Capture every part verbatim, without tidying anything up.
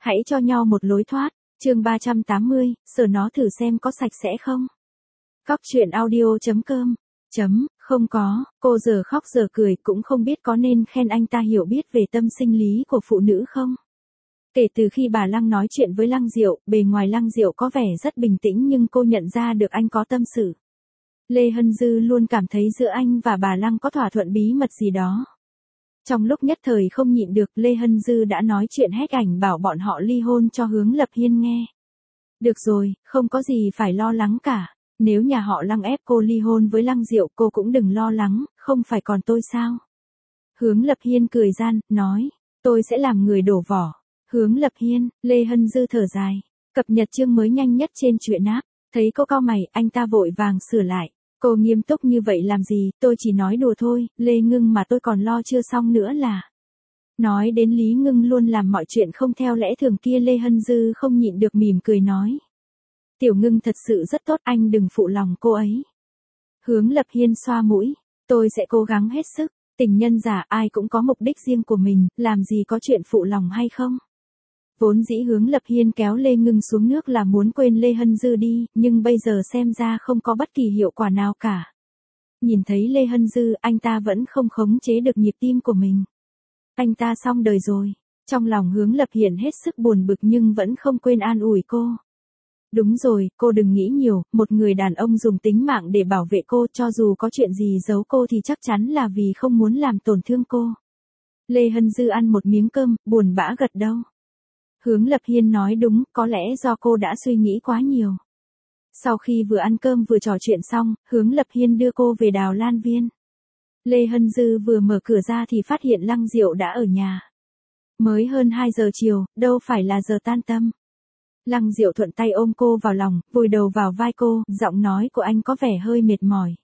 Hãy cho nhau một lối thoát. Chương ba trăm tám mươi, sờ nó thử xem có sạch sẽ không. Cóc truyện audio chấm com. Chấm, không có, cô giờ khóc giờ cười cũng không biết có nên khen anh ta hiểu biết về tâm sinh lý của phụ nữ không. Kể từ khi bà Lăng nói chuyện với Lăng Diệu, bề ngoài Lăng Diệu có vẻ rất bình tĩnh nhưng cô nhận ra được anh có tâm sự. Lê Hân Dư luôn cảm thấy giữa anh và bà Lăng có thỏa thuận bí mật gì đó. Trong lúc nhất thời không nhịn được, Lê Hân Dư đã nói chuyện hách ảnh bảo bọn họ ly hôn cho Hướng Lập Hiên nghe. Được rồi, không có gì phải lo lắng cả. Nếu nhà họ Lăng ép cô ly hôn với Lăng Diệu cô cũng đừng lo lắng, không phải còn tôi sao? Hướng Lập Hiên cười gian, nói, tôi sẽ làm người đổ vỏ. Hướng Lập Hiên, Lê Hân Dư thở dài. Cập nhật chương mới nhanh nhất trên truyện app. Thấy cô cau mày, anh ta vội vàng sửa lại. Cô nghiêm túc như vậy làm gì, tôi chỉ nói đùa thôi, Lê Ngưng mà tôi còn lo chưa xong nữa là. Nói đến Lý Ngưng luôn làm mọi chuyện không theo lẽ thường kia, Lê Hân Dư không nhịn được mỉm cười nói. Tiểu Ngưng thật sự rất tốt, anh đừng phụ lòng cô ấy. Hướng Lập Hiên xoa mũi, tôi sẽ cố gắng hết sức, tình nhân giả ai cũng có mục đích riêng của mình, làm gì có chuyện phụ lòng hay không. Vốn dĩ Hướng Lập Hiên kéo Lê Ngưng xuống nước là muốn quên Lê Hân Dư đi, nhưng bây giờ xem ra không có bất kỳ hiệu quả nào cả. Nhìn thấy Lê Hân Dư, anh ta vẫn không khống chế được nhịp tim của mình. Anh ta xong đời rồi. Trong lòng Hướng Lập Hiên hết sức buồn bực nhưng vẫn không quên an ủi cô. Đúng rồi, cô đừng nghĩ nhiều, một người đàn ông dùng tính mạng để bảo vệ cô, cho dù có chuyện gì giấu cô thì chắc chắn là vì không muốn làm tổn thương cô. Lê Hân Dư ăn một miếng cơm, buồn bã gật đầu. Hướng Lập Hiên nói đúng, có lẽ do cô đã suy nghĩ quá nhiều. Sau khi vừa ăn cơm vừa trò chuyện xong, Hướng Lập Hiên đưa cô về Đào Lan Viên. Lê Hân Dư vừa mở cửa ra thì phát hiện Lăng Diệu đã ở nhà. Mới hơn hai giờ chiều, đâu phải là giờ tan tầm. Lăng Diệu thuận tay ôm cô vào lòng, vùi đầu vào vai cô, giọng nói của anh có vẻ hơi mệt mỏi.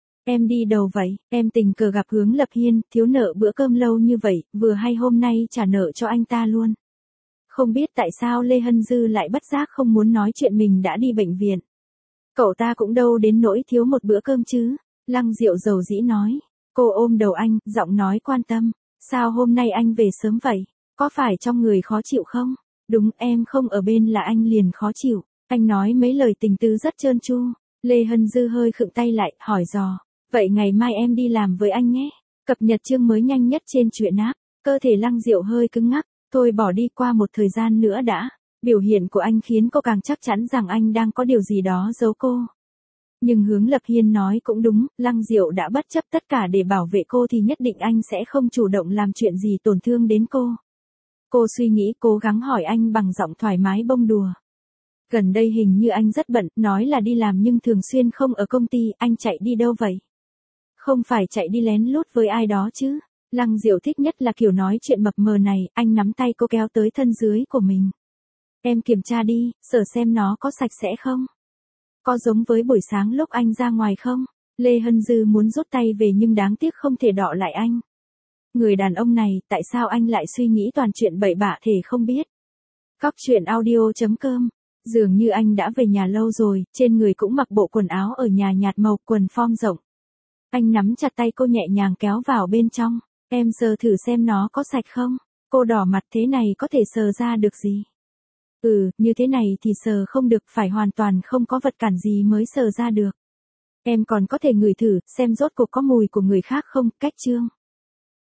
Em đi đâu vậy, em tình cờ gặp Hướng Lập Hiên, thiếu nợ bữa cơm lâu như vậy, vừa hay hôm nay trả nợ cho anh ta luôn. Không biết tại sao Lê Hân Dư lại bất giác không muốn nói chuyện mình đã đi bệnh viện. Cậu ta cũng đâu đến nỗi thiếu một bữa cơm chứ. Lăng Diệu dầu dĩ nói. Cô ôm đầu anh, giọng nói quan tâm. Sao hôm nay anh về sớm vậy? Có phải trong người khó chịu không? Đúng, em không ở bên là anh liền khó chịu. Anh nói mấy lời tình tứ rất trơn tru. Lê Hân Dư hơi khựng tay lại, hỏi dò. Vậy ngày mai em đi làm với anh nhé. Cập nhật chương mới nhanh nhất trên truyện app. Cơ thể Lăng Diệu hơi cứng ngắc. Thôi bỏ đi, qua một thời gian nữa đã. Biểu hiện của anh khiến cô càng chắc chắn rằng anh đang có điều gì đó giấu cô. Nhưng Hướng Lập Hiên nói cũng đúng, Lăng Diệu đã bất chấp tất cả để bảo vệ cô thì nhất định anh sẽ không chủ động làm chuyện gì tổn thương đến cô. Cô suy nghĩ, cố gắng hỏi anh bằng giọng thoải mái bông đùa. Gần đây hình như anh rất bận, nói là đi làm nhưng thường xuyên không ở công ty, anh chạy đi đâu vậy? Không phải chạy đi lén lút với ai đó chứ? Lăng Diệu thích nhất là kiểu nói chuyện mập mờ này, anh nắm tay cô kéo tới thân dưới của mình. Em kiểm tra đi, sờ xem nó có sạch sẽ không? Có giống với buổi sáng lúc anh ra ngoài không? Lê Hân Dư muốn rút tay về nhưng đáng tiếc không thể đọ lại anh. Người đàn ông này, tại sao anh lại suy nghĩ toàn chuyện bậy bạ thể không biết? Cóc truyện audio chấm com. Dường như anh đã về nhà lâu rồi, trên người cũng mặc bộ quần áo ở nhà nhạt màu, quần form rộng. Anh nắm chặt tay cô nhẹ nhàng kéo vào bên trong. Em sờ thử xem nó có sạch không? Cô đỏ mặt, thế này có thể sờ ra được gì? Ừ, như thế này thì sờ không được, phải hoàn toàn không có vật cản gì mới sờ ra được. Em còn có thể ngửi thử, xem rốt cuộc có mùi của người khác không, cách chương.